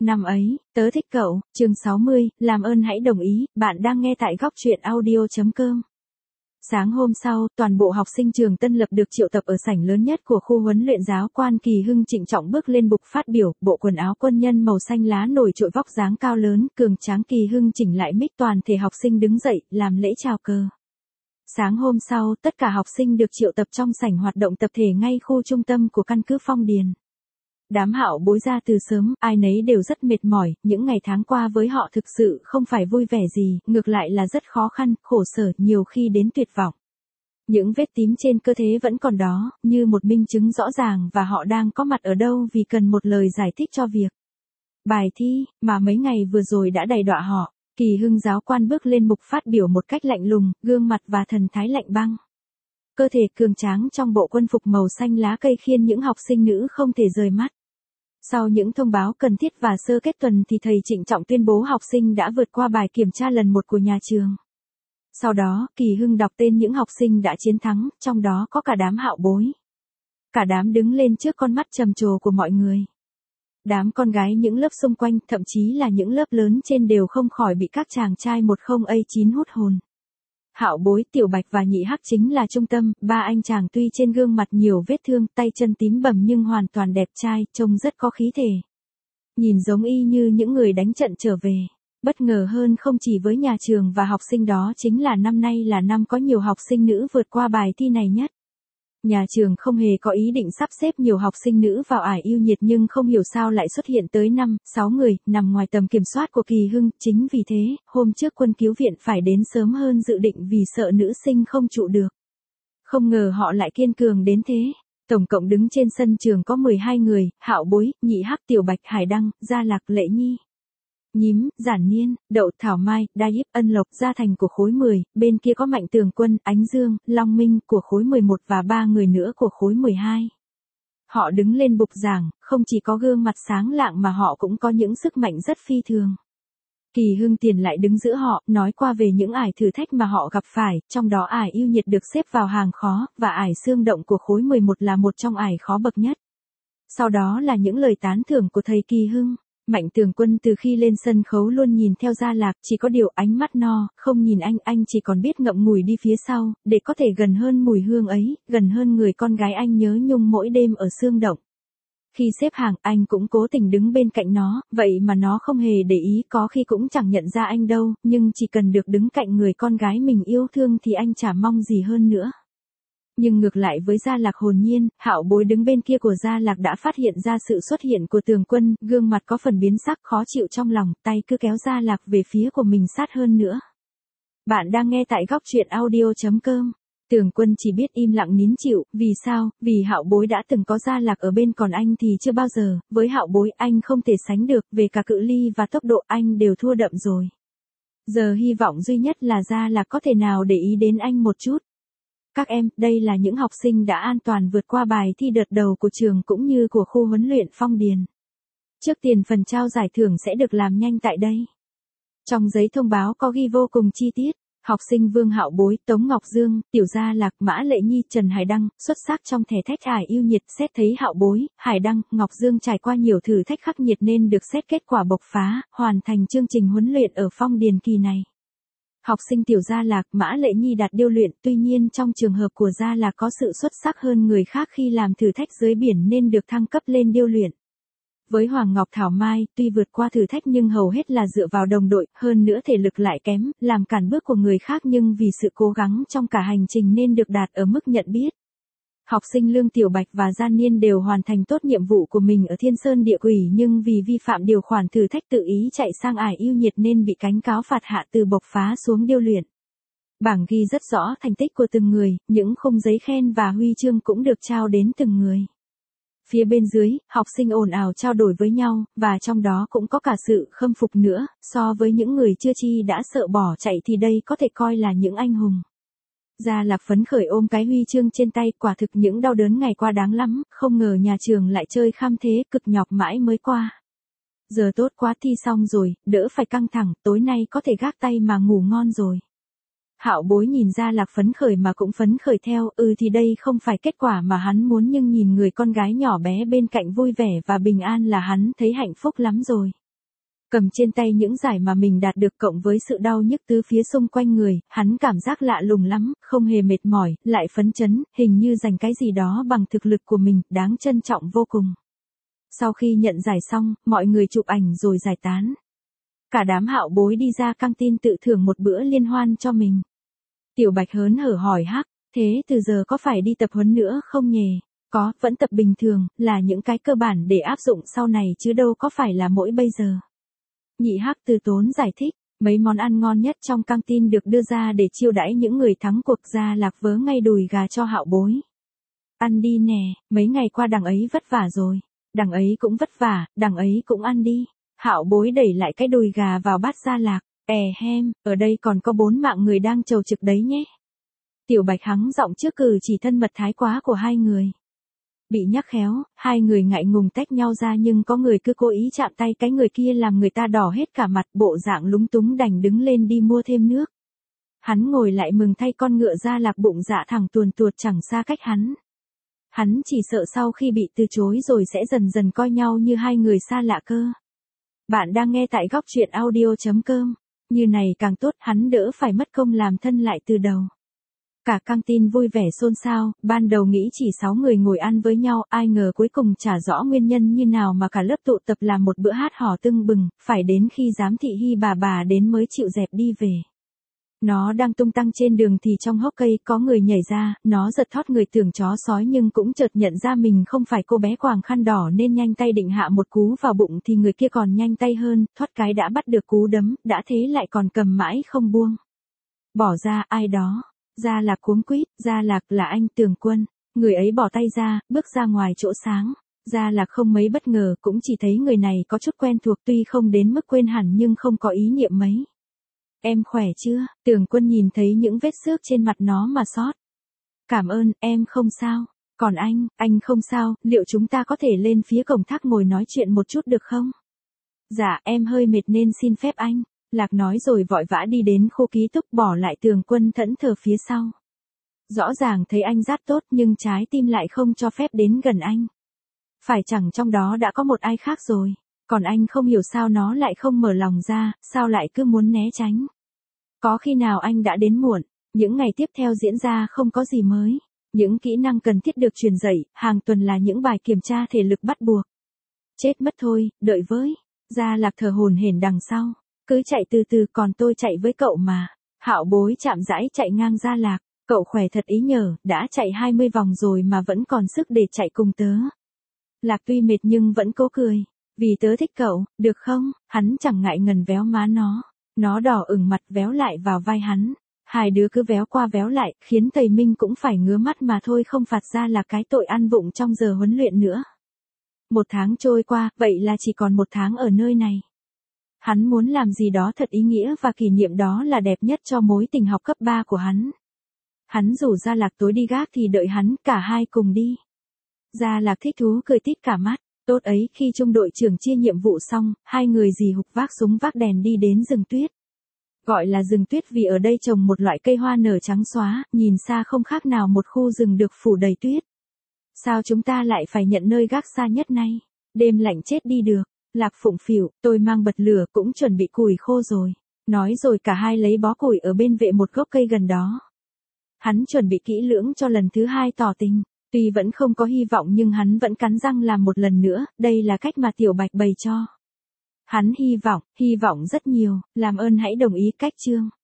Năm ấy, tớ thích cậu, chương 60, làm ơn hãy đồng ý, bạn đang nghe tại góc truyện audio.com. Sáng hôm sau, toàn bộ học sinh trường Tân Lập được triệu tập ở sảnh lớn nhất của khu huấn luyện giáo quan. Kỳ Hưng trịnh trọng bước lên bục phát biểu, bộ quần áo quân nhân màu xanh lá nổi trội, vóc dáng cao lớn, cường tráng. Kỳ Hưng chỉnh lại mic, toàn thể học sinh đứng dậy, làm lễ chào cờ. Sáng hôm sau, tất cả học sinh được triệu tập trong sảnh hoạt động tập thể ngay khu trung tâm của căn cứ Phong Điền. Đám Hạo Bối ra từ sớm, ai nấy đều rất mệt mỏi, những ngày tháng qua với họ thực sự không phải vui vẻ gì, ngược lại là rất khó khăn, khổ sở, nhiều khi đến tuyệt vọng. Những vết tím trên cơ thể vẫn còn đó, như một minh chứng rõ ràng và họ đang có mặt ở đâu vì cần một lời giải thích cho việc bài thi, mà mấy ngày vừa rồi đã đầy đọa họ. Kỳ Hưng giáo quan bước lên mục phát biểu một cách lạnh lùng, gương mặt và thần thái lạnh băng. Cơ thể cường tráng trong bộ quân phục màu xanh lá cây khiến những học sinh nữ không thể rời mắt. Sau những thông báo cần thiết và sơ kết tuần thì thầy trịnh trọng tuyên bố học sinh đã vượt qua bài kiểm tra lần 1 của nhà trường. Sau đó, Kỳ Hưng đọc tên những học sinh đã chiến thắng, trong đó có cả đám Hạo Bối. Cả đám đứng lên trước con mắt trầm trồ của mọi người. Đám con gái những lớp xung quanh, thậm chí là những lớp lớn trên đều không khỏi bị các chàng trai 10A9 hút hồn. Hạo Bối, Tiểu Bạch và Nhị Hắc chính là trung tâm, ba anh chàng tuy trên gương mặt nhiều vết thương, tay chân tím bầm nhưng hoàn toàn đẹp trai, trông rất có khí thể. Nhìn giống y như những người đánh trận trở về. Bất ngờ hơn không chỉ với nhà trường và học sinh đó chính là năm nay là năm có nhiều học sinh nữ vượt qua bài thi này nhất. Nhà trường không hề có ý định sắp xếp nhiều học sinh nữ vào ải yêu nhiệt nhưng không hiểu sao lại xuất hiện tới 5-6 người, nằm ngoài tầm kiểm soát của Kỳ Hưng. Chính vì thế, hôm trước quân cứu viện phải đến sớm hơn dự định vì sợ nữ sinh không trụ được. Không ngờ họ lại kiên cường đến thế. Tổng cộng đứng trên sân trường có 12 người, Hạo Bối, Nhị Hắc, Tiểu Bạch, Hải Đăng, Gia Lạc, Lệ Nhi, Nhím, Giản Niên, Đậu, Thảo Mai, Đa Yếp, Ân Lộc, Gia Thành của khối 10, bên kia có Mạnh Tường Quân, Ánh Dương, Long Minh của khối 11 và 3 người nữa của khối 12. Họ đứng lên bục giảng, không chỉ có gương mặt sáng lạng mà họ cũng có những sức mạnh rất phi thường. Kỳ Hưng tiền lại đứng giữa họ, nói qua về những ải thử thách mà họ gặp phải, trong đó ải yêu nhiệt được xếp vào hàng khó, và ải xương động của khối 11 là một trong ải khó bậc nhất. Sau đó là những lời tán thưởng của thầy Kỳ Hưng. Mạnh Tường Quân từ khi lên sân khấu luôn nhìn theo Gia Lạc, chỉ có điều ánh mắt no, không nhìn anh chỉ còn biết ngậm ngùi đi phía sau, để có thể gần hơn mùi hương ấy, gần hơn người con gái anh nhớ nhung mỗi đêm ở xương động. Khi xếp hàng, anh cũng cố tình đứng bên cạnh nó, vậy mà nó không hề để ý, có khi cũng chẳng nhận ra anh đâu, nhưng chỉ cần được đứng cạnh người con gái mình yêu thương thì anh chả mong gì hơn nữa. Nhưng ngược lại với Gia Lạc hồn nhiên, Hạo Bối đứng bên kia của Gia Lạc đã phát hiện ra sự xuất hiện của Tường Quân, gương mặt có phần biến sắc, khó chịu trong lòng, tay cứ kéo Gia Lạc về phía của mình sát hơn nữa. Bạn đang nghe tại góc truyện audio.com. Tường Quân chỉ biết im lặng nín chịu, vì sao? Vì Hạo Bối đã từng có Gia Lạc ở bên, còn anh thì chưa bao giờ. Với Hạo Bối anh không thể sánh được, về cả cự ly và tốc độ anh đều thua đậm rồi. Giờ hy vọng duy nhất là Gia Lạc có thể nào để ý đến anh một chút. Các em, đây là những học sinh đã an toàn vượt qua bài thi đợt đầu của trường cũng như của khu huấn luyện Phong Điền. Trước tiên phần trao giải thưởng sẽ được làm nhanh tại đây. Trong giấy thông báo có ghi vô cùng chi tiết, học sinh Vương Hạo Bối, Tống Ngọc Dương, Tiểu Gia Lạc, Mã Lệ Nhi, Trần Hải Đăng, xuất sắc trong thẻ thách ải yêu nhiệt. Xét thấy Hạo Bối, Hải Đăng, Ngọc Dương trải qua nhiều thử thách khắc nghiệt nên được xét kết quả bộc phá, hoàn thành chương trình huấn luyện ở Phong Điền kỳ này. Học sinh Tiểu Gia Lạc, Mã Lệ Nhi đạt điêu luyện, tuy nhiên trong trường hợp của Gia Lạc có sự xuất sắc hơn người khác khi làm thử thách dưới biển nên được thăng cấp lên điêu luyện. Với Hoàng Ngọc Thảo Mai, tuy vượt qua thử thách nhưng hầu hết là dựa vào đồng đội, hơn nữa thể lực lại kém, làm cản bước của người khác nhưng vì sự cố gắng trong cả hành trình nên được đạt ở mức nhận biết. Học sinh Lương Tiểu Bạch và Gia Niên đều hoàn thành tốt nhiệm vụ của mình ở Thiên Sơn Địa Quỷ nhưng vì vi phạm điều khoản thử thách tự ý chạy sang ải yêu nhiệt nên bị cánh cáo phạt hạ từ bộc phá xuống điêu luyện. Bảng ghi rất rõ thành tích của từng người, những khung giấy khen và huy chương cũng được trao đến từng người. Phía bên dưới, học sinh ồn ào trao đổi với nhau, và trong đó cũng có cả sự khâm phục nữa, so với những người chưa chi đã sợ bỏ chạy thì đây có thể coi là những anh hùng. Gia Lạc phấn khởi ôm cái huy chương trên tay, quả thực những đau đớn ngày qua đáng lắm, không ngờ nhà trường lại chơi kham thế, cực nhọc mãi mới qua. Giờ tốt quá, thi xong rồi, đỡ phải căng thẳng, tối nay có thể gác tay mà ngủ ngon rồi. Hạo Bối nhìn Gia Lạc phấn khởi mà cũng phấn khởi theo, thì đây không phải kết quả mà hắn muốn nhưng nhìn người con gái nhỏ bé bên cạnh vui vẻ và bình an là hắn thấy hạnh phúc lắm rồi. Cầm trên tay những giải mà mình đạt được cộng với sự đau nhức tứ phía xung quanh người, hắn cảm giác lạ lùng lắm, không hề mệt mỏi, lại phấn chấn, hình như giành cái gì đó bằng thực lực của mình, đáng trân trọng vô cùng. Sau khi nhận giải xong, mọi người chụp ảnh rồi giải tán. Cả đám Hạo Bối đi ra căng tin tự thưởng một bữa liên hoan cho mình. Tiểu Bạch hớn hở hỏi Hắc, thế từ giờ có phải đi tập huấn nữa không nhề? Có, vẫn tập bình thường, là những cái cơ bản để áp dụng sau này chứ đâu có phải là mỗi bây giờ. Nhị Hắc từ tốn giải thích, mấy món ăn ngon nhất trong căng tin được đưa ra để chiêu đãi những người thắng cuộc. Gia Lạc vớ ngay đùi gà cho Hạo Bối. Ăn đi nè, mấy ngày qua đằng ấy vất vả rồi. Đằng ấy cũng vất vả, đằng ấy cũng ăn đi. Hạo Bối đẩy lại cái đùi gà vào bát Gia Lạc. Ở đây còn có 4 mạng người đang chầu trực đấy nhé. Tiểu Bạch hắng giọng trước cử chỉ thân mật thái quá của hai người. Bị nhắc khéo, hai người ngại ngùng tách nhau ra nhưng có người cứ cố ý chạm tay cái người kia làm người ta đỏ hết cả mặt, bộ dạng lúng túng đành đứng lên đi mua thêm nước. Hắn ngồi lại mừng thay con ngựa Gia Lạc bụng dạ thẳng tuồn tuột chẳng xa cách hắn. Hắn chỉ sợ sau khi bị từ chối rồi sẽ dần dần coi nhau như hai người xa lạ cơ. Bạn đang nghe tại góc truyện audio.com. Như này càng tốt, hắn đỡ phải mất công làm thân lại từ đầu. Cả căng tin vui vẻ xôn xao, ban đầu nghĩ chỉ 6 người ngồi ăn với nhau, ai ngờ cuối cùng chả rõ nguyên nhân như nào mà cả lớp tụ tập làm một bữa hát hò tưng bừng, phải đến khi giám thị Hy bà đến mới chịu dẹp đi về. Nó đang tung tăng trên đường thì trong hốc cây có người nhảy ra, nó giật thót người tưởng chó sói nhưng cũng chợt nhận ra mình không phải cô bé quàng khăn đỏ nên nhanh tay định hạ một cú vào bụng thì người kia còn nhanh tay hơn, thoát cái đã bắt được cú đấm, đã thế lại còn cầm mãi không buông. Bỏ ra, ai đó. Gia Lạc cuống quýt, Gia Lạc là anh Tường Quân. Người ấy bỏ tay ra, bước ra ngoài chỗ sáng. Gia Lạc không mấy bất ngờ, cũng chỉ thấy người này có chút quen thuộc tuy không đến mức quên hẳn nhưng không có ý niệm mấy. Em khỏe chưa? Tường Quân nhìn thấy những vết xước trên mặt nó mà xót. Cảm ơn, em không sao. Còn anh không sao, liệu chúng ta có thể lên phía cổng thác ngồi nói chuyện một chút được không? Dạ, em hơi mệt nên xin phép anh. Lạc nói rồi vội vã đi đến khu ký túc bỏ lại Tường Quân thẫn thờ phía sau. Rõ ràng thấy anh rất tốt nhưng trái tim lại không cho phép đến gần anh. Phải chẳng trong đó đã có một ai khác rồi. Còn anh không hiểu sao nó lại không mở lòng ra, sao lại cứ muốn né tránh. Có khi nào anh đã đến muộn, những ngày tiếp theo diễn ra không có gì mới. Những kỹ năng cần thiết được truyền dạy, hàng tuần là những bài kiểm tra thể lực bắt buộc. Chết mất thôi, đợi với. Gia Lạc thở hổn hển đằng sau. Cứ chạy từ từ còn tôi chạy với cậu mà. Hạo Bối chạm rãi chạy ngang Gia Lạc. Cậu khỏe thật ý nhờ, đã chạy 20 vòng rồi mà vẫn còn sức để chạy cùng tớ. Lạc tuy mệt nhưng vẫn cố cười. Vì tớ thích cậu, được không? Hắn chẳng ngại ngần véo má nó. Nó đỏ ửng mặt véo lại vào vai hắn. Hai đứa cứ véo qua véo lại, khiến thầy Minh cũng phải ngứa mắt mà thôi không phạt ra là cái tội ăn vụng trong giờ huấn luyện nữa. 1 tháng trôi qua, vậy là chỉ còn 1 tháng ở nơi này. Hắn muốn làm gì đó thật ý nghĩa và kỷ niệm đó là đẹp nhất cho mối tình học cấp 3 của hắn. Hắn rủ Gia Lạc tối đi gác thì đợi hắn, cả hai cùng đi. Gia Lạc thích thú cười tít cả mắt. Tốt ấy, khi trung đội trưởng chia nhiệm vụ xong, hai người dì hục vác súng vác đèn đi đến rừng tuyết. Gọi là rừng tuyết vì ở đây trồng một loại cây hoa nở trắng xóa, nhìn xa không khác nào một khu rừng được phủ đầy tuyết. Sao chúng ta lại phải nhận nơi gác xa nhất này? Đêm lạnh chết đi được. Lạc phụng phịu, tôi mang bật lửa cũng chuẩn bị củi khô rồi. Nói rồi cả hai lấy bó củi ở bên vệ một gốc cây gần đó. Hắn chuẩn bị kỹ lưỡng cho lần thứ 2 tỏ tình. Tuy vẫn không có hy vọng nhưng hắn vẫn cắn răng làm một lần nữa, đây là cách mà Tiểu Bạch bày cho. Hắn hy vọng rất nhiều, làm ơn hãy đồng ý cách chương.